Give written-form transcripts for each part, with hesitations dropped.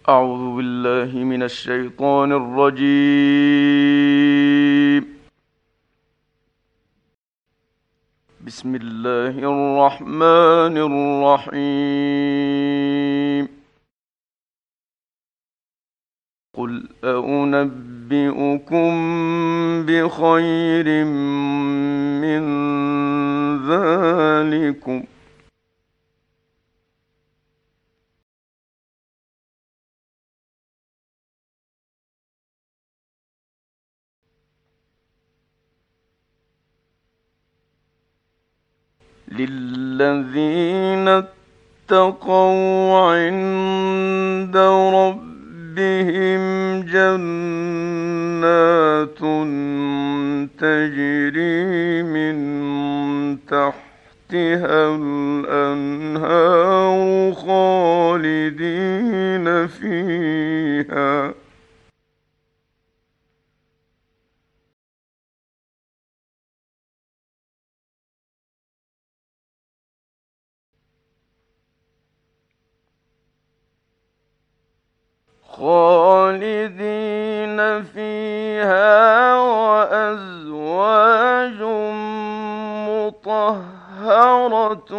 أعوذ بالله من الشيطان الرجيم. بسم الله الرحمن الرحيم. قل أنبئكم بخير من ذلكم للذين اتقوا عند ربهم جنات تجري من تحتها الأنهار خالدين فيها وأزواج مطهرة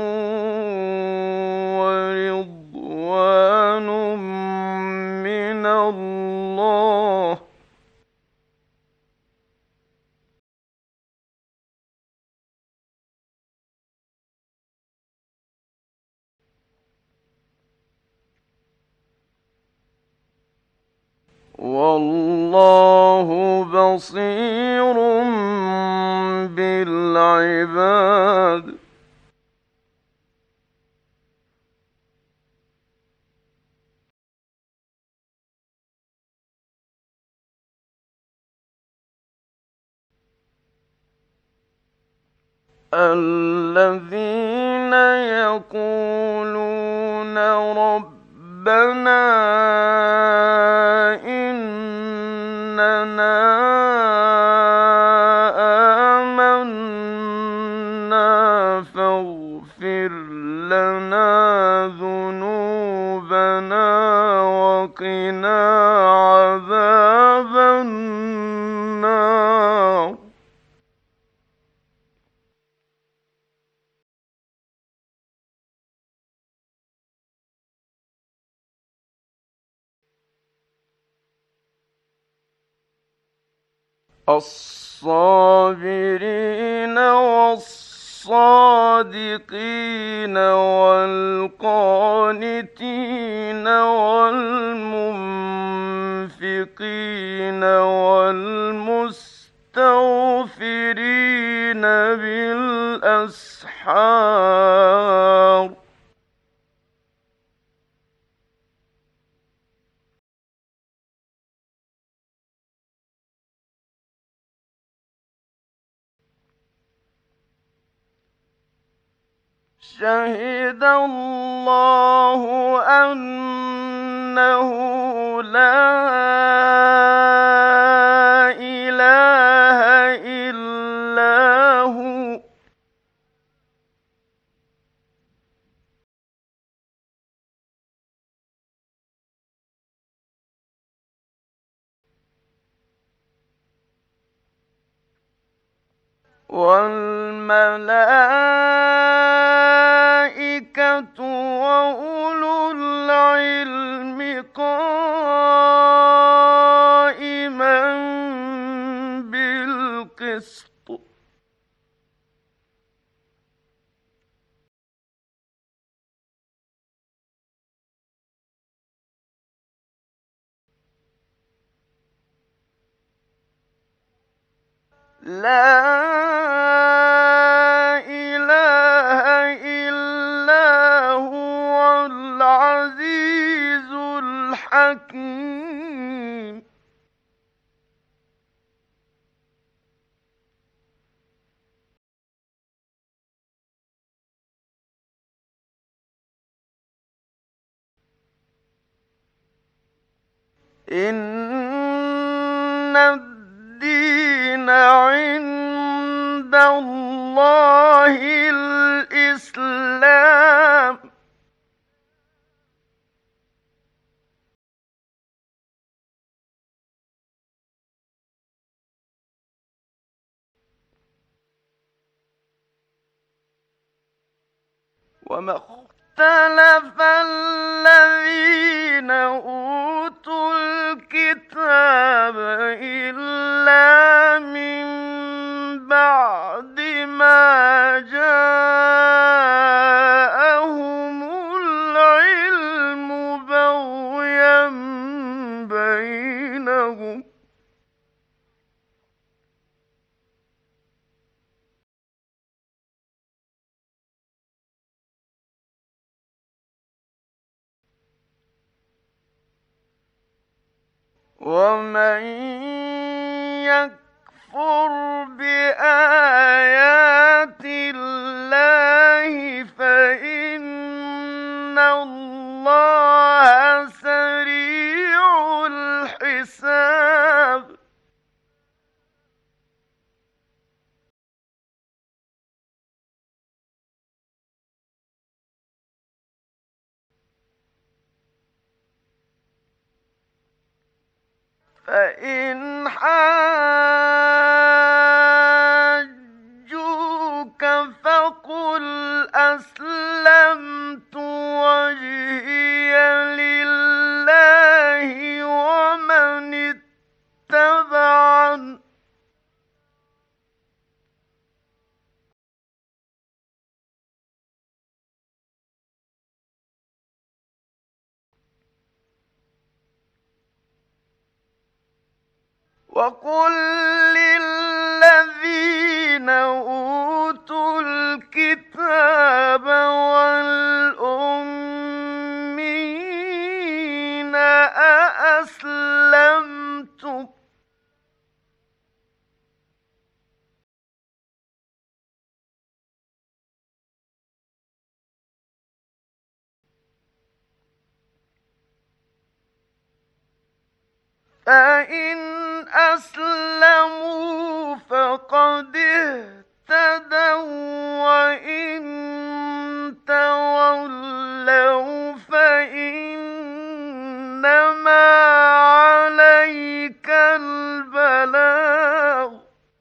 ورضوان من الله والله بصير بالعباد. الذين يقولون ربنا إننا آمنا فاغفر لنا ذنوبنا وقنا عذاب النار. الصابرين والصادقين والقانتين والمنفقين والمستغفرين بالأسحار. شهد الله أنه لا إله إلا هو والملائكة وأولو العلم قائما بالقسط. لا إله إلا هو العزيز الحكيم. إن الدين عند الله الإسلام. وما اختلف الذين أوتوا الكتاب إلا من بعد ما جاءهم العلم بغيا بينهم. ومن يكفر بآيات الله فإن الله سريع الحساب. فإن حاجوك فقل أسلمت وجهي لله ومن اتبعن. وقل للذين أوتوا الكتاب والأمين أأسلمتم فإن أسلموا فقد اهتدوا وإن تولوا فإنما عليك البلاغ.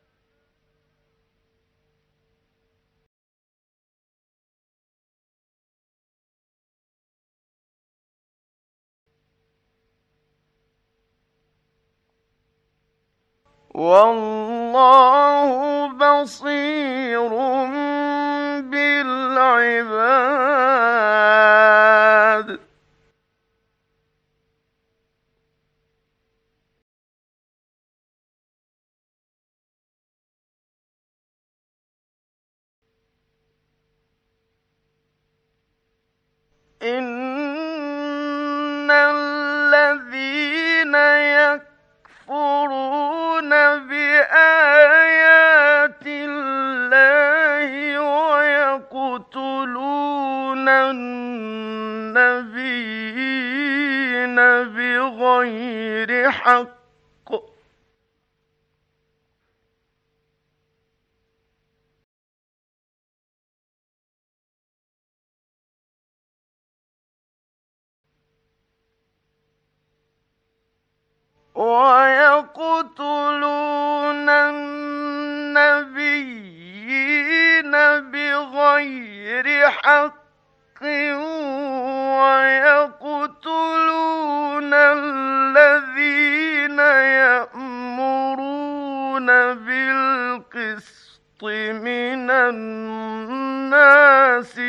والله بصير بالعباد. إن الذين يكفرون بآيات الله ويقتلون النبيين بغير حق ويقتلون النبيين بغير حق ويقتلون الذين يأمرون بالقسط من الناس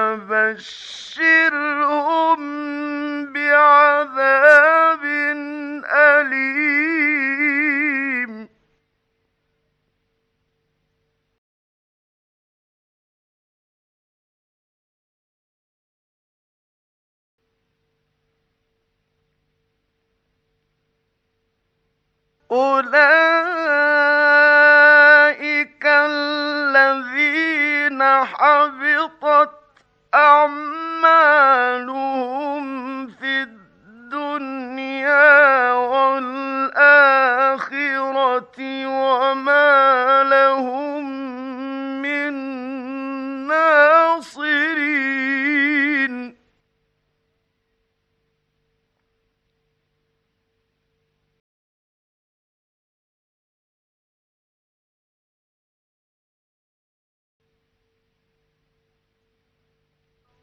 فبشرهم بعذاب أليم. أولئك الذين حبطت أعمالهم في الدنيا والآخرة وما لهم من ناصرين.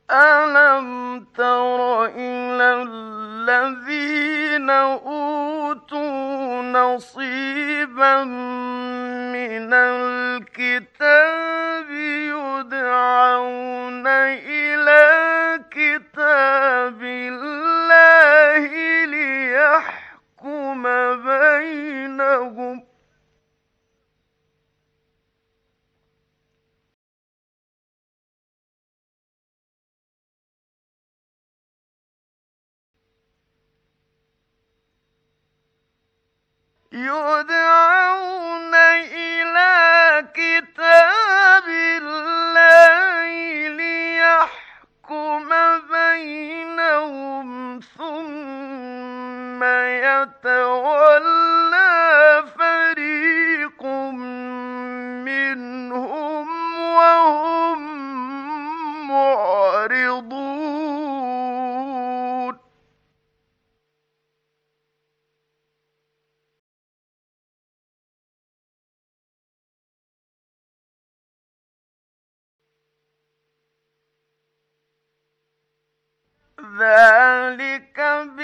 ألم تر إلى الذين أوتوا نصيبا من الكتاب يدعون إلى كتاب الله ليحكم بينهم يدعون إلى كتاب الله ليحكم بينهم ثم يتولى فريق منهم وهم معرضون ذلك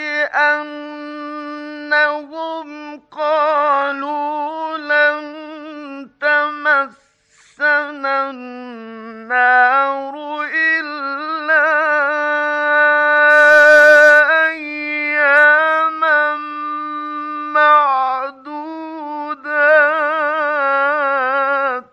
بأنهم قالوا لن تمسنا النار إلا أياما معدودات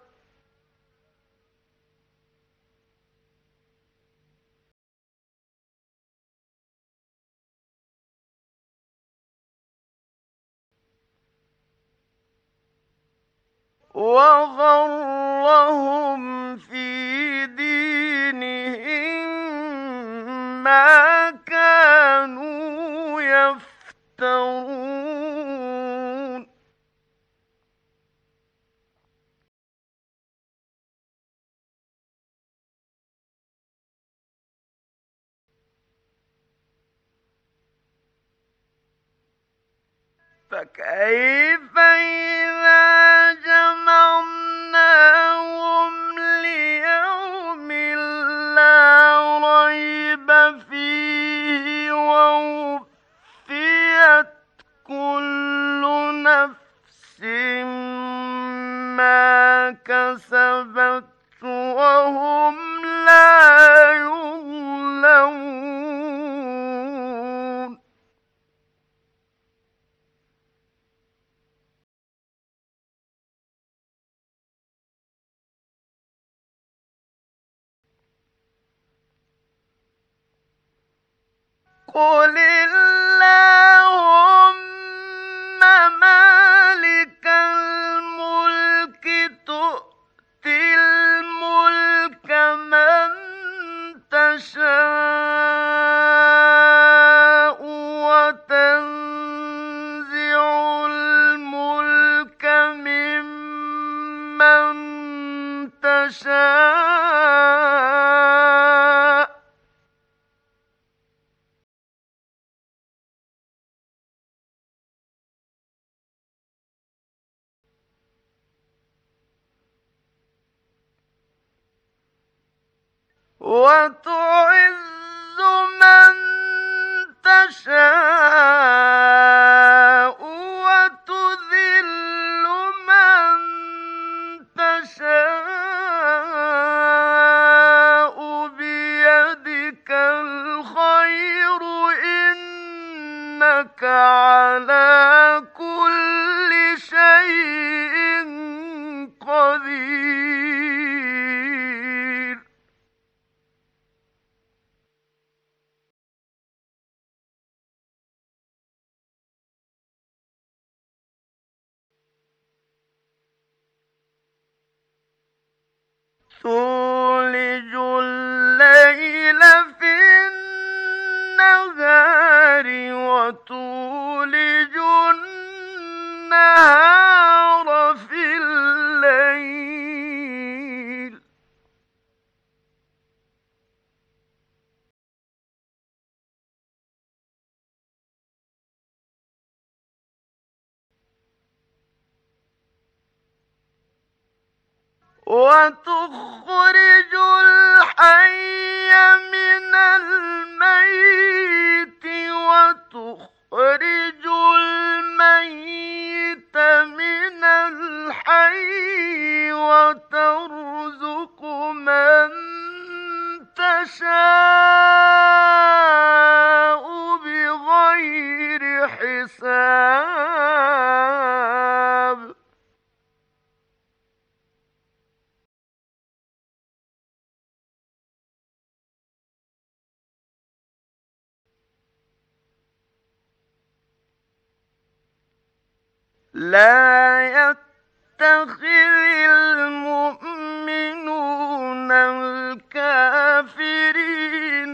وغرهم في دينهم ما كانوا يفترون فكيف إذا جمعناهم ليوم لا ريب فيه ووفيت كل نفس ما كسبت وهم لا يظلمون قل اللهم مالك الملك تؤتي الملك من تشاء وتنزع الملك ممن تشاء وتعز من تشاء وتذل من تشاء بيدك الخير إنك على كل شيء قدير تولج الليل في النهار وتولج النهار في الليل وتخرج الحي من الميت وتخرج الميت من الحي وترزق من تشاء بغير حساب. لا يتخذ المؤمنون الكافرين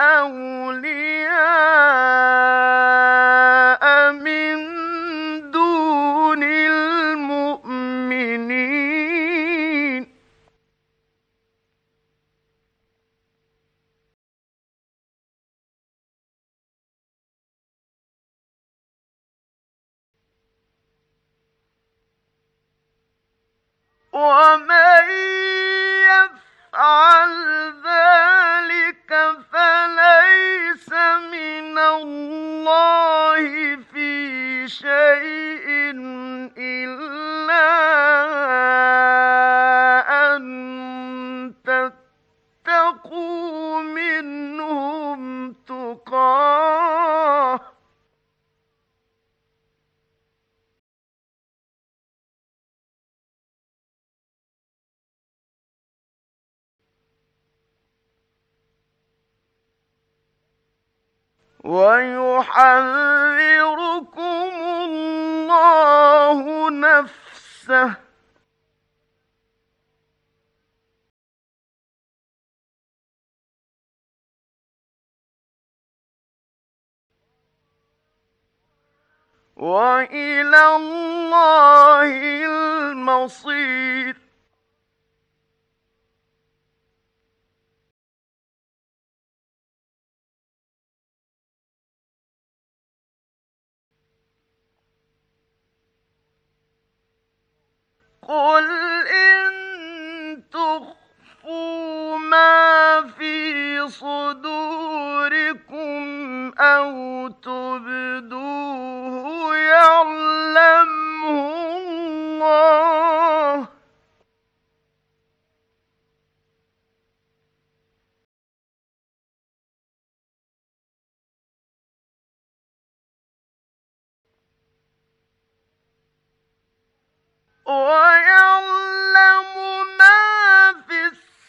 أولياء من دون المؤمنين. ومن يفعل ذلك فليس من الله في شيء إلا أن تتقوا منهم تقاه. ويحذركم الله نفسه. وإلى الله المصير. قل إن تخفوا ما في صدوركم أو تبدوه يعلمه الله. ويعلم ما في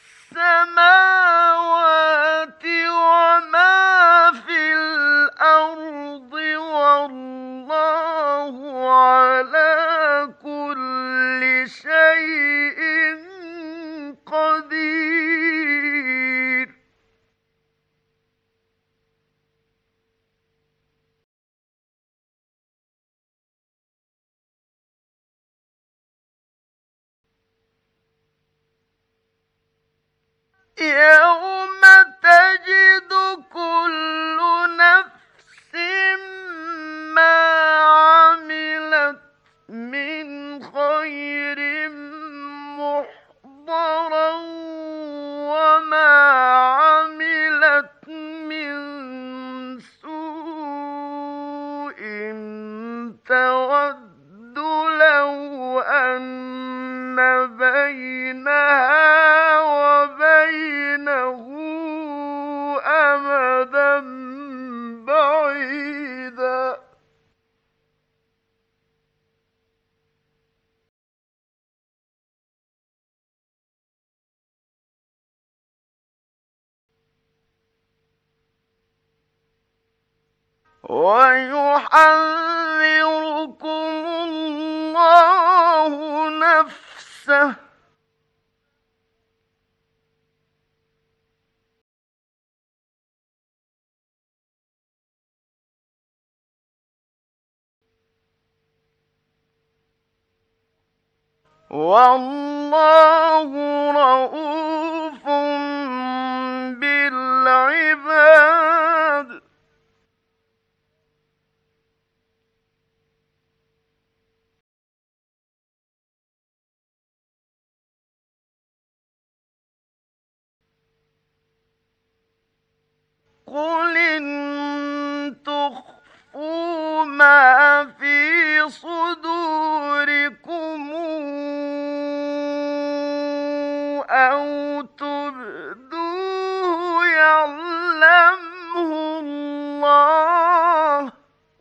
السماوات وما في الأرض والله على كل شيء قدير. يوم تجد كل نفس ما عملت من خير محضرا وما عملت من سوء تود لو أن بينها وبينه أمدا بعيدا. ويحذركم الله نفسه. والله رءوف بالعباد. قل إن تخفوا ما في صدوركم أو تبدوه يعلمه الله،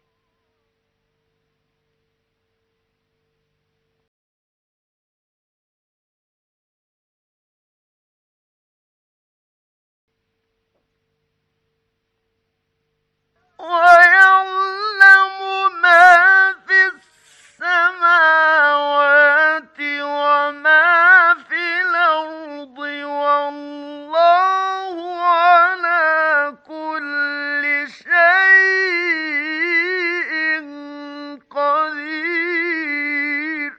ويعلم ما في السماوات وما في الأرض، والله على كل شيء قدير.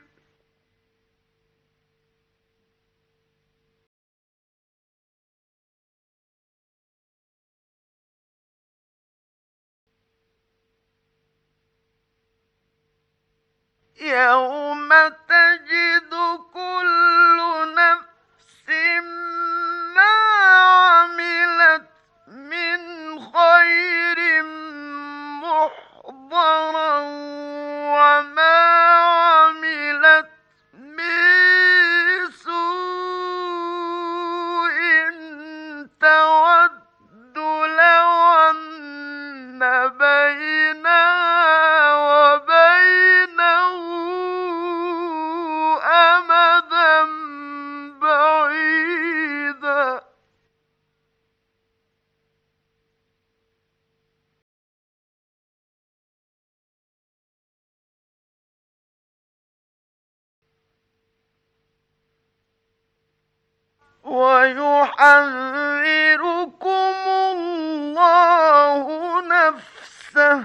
يوم تجد كل نفس ما عملت من خير محضرا وما عملت من سوء تود لو أن بينها وبينه أمدا بعيدا. ويحذركم الله نفسه،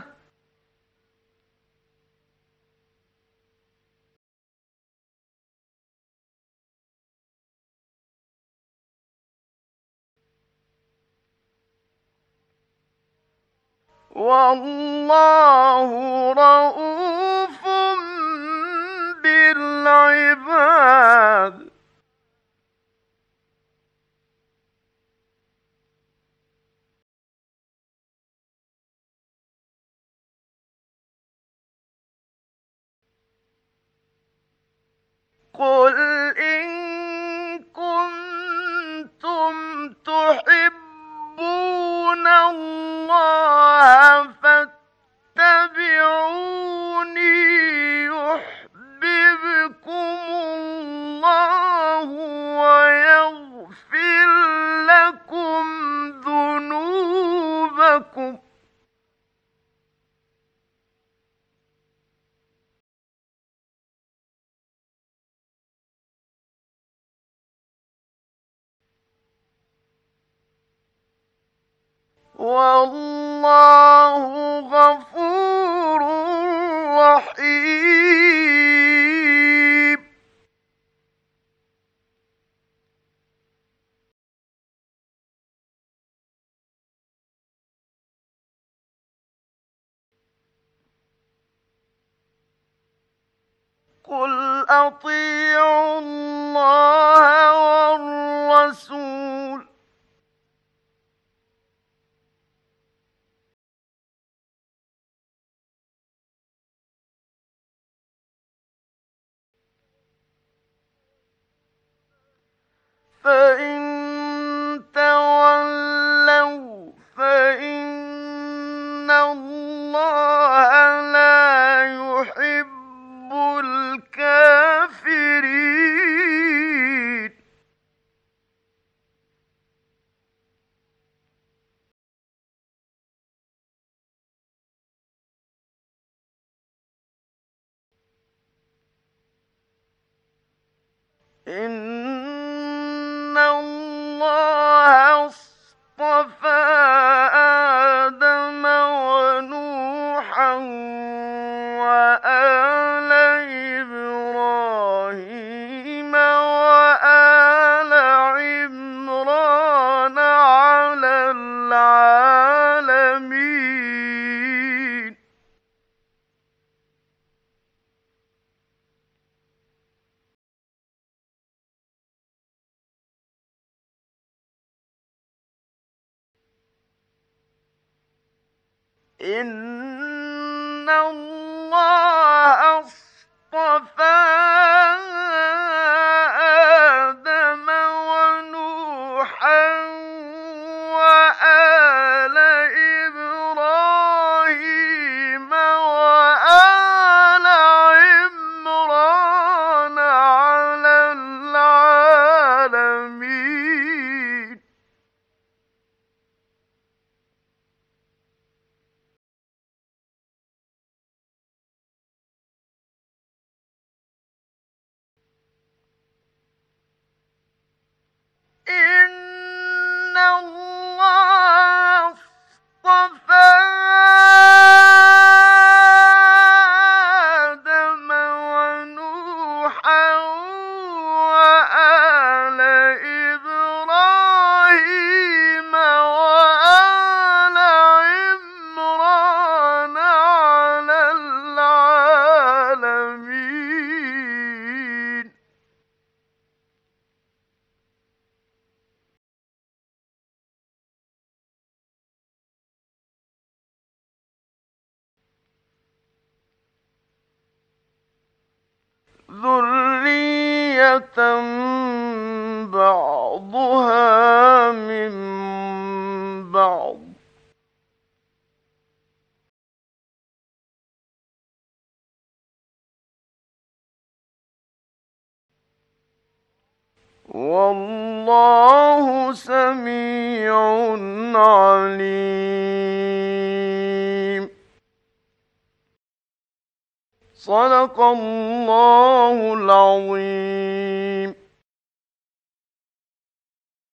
والله رءوف بالعباد. قل إن كنتم تحبون الله فاتبعوني يحببكم الله ويغفر لكم ذنوبكم. والله غفور رحيم. قل أطيعوا الله والرسول، فإن تولوا فإن الله لا يحب الكافرين. إن الله اصطفى آدم ونوحا وآل إبراهيم وآل عمران على العالمين. إن الله اصطفى آدم ونوحا وآل إبراهيم وآل عمران على العالمين. إن الله اصطفى آدم ونوحا وآل إبراهيم وآل عمران على العالمين. ذرية بعضها من بعض. والله سميع عليم. صدق الله العظيم.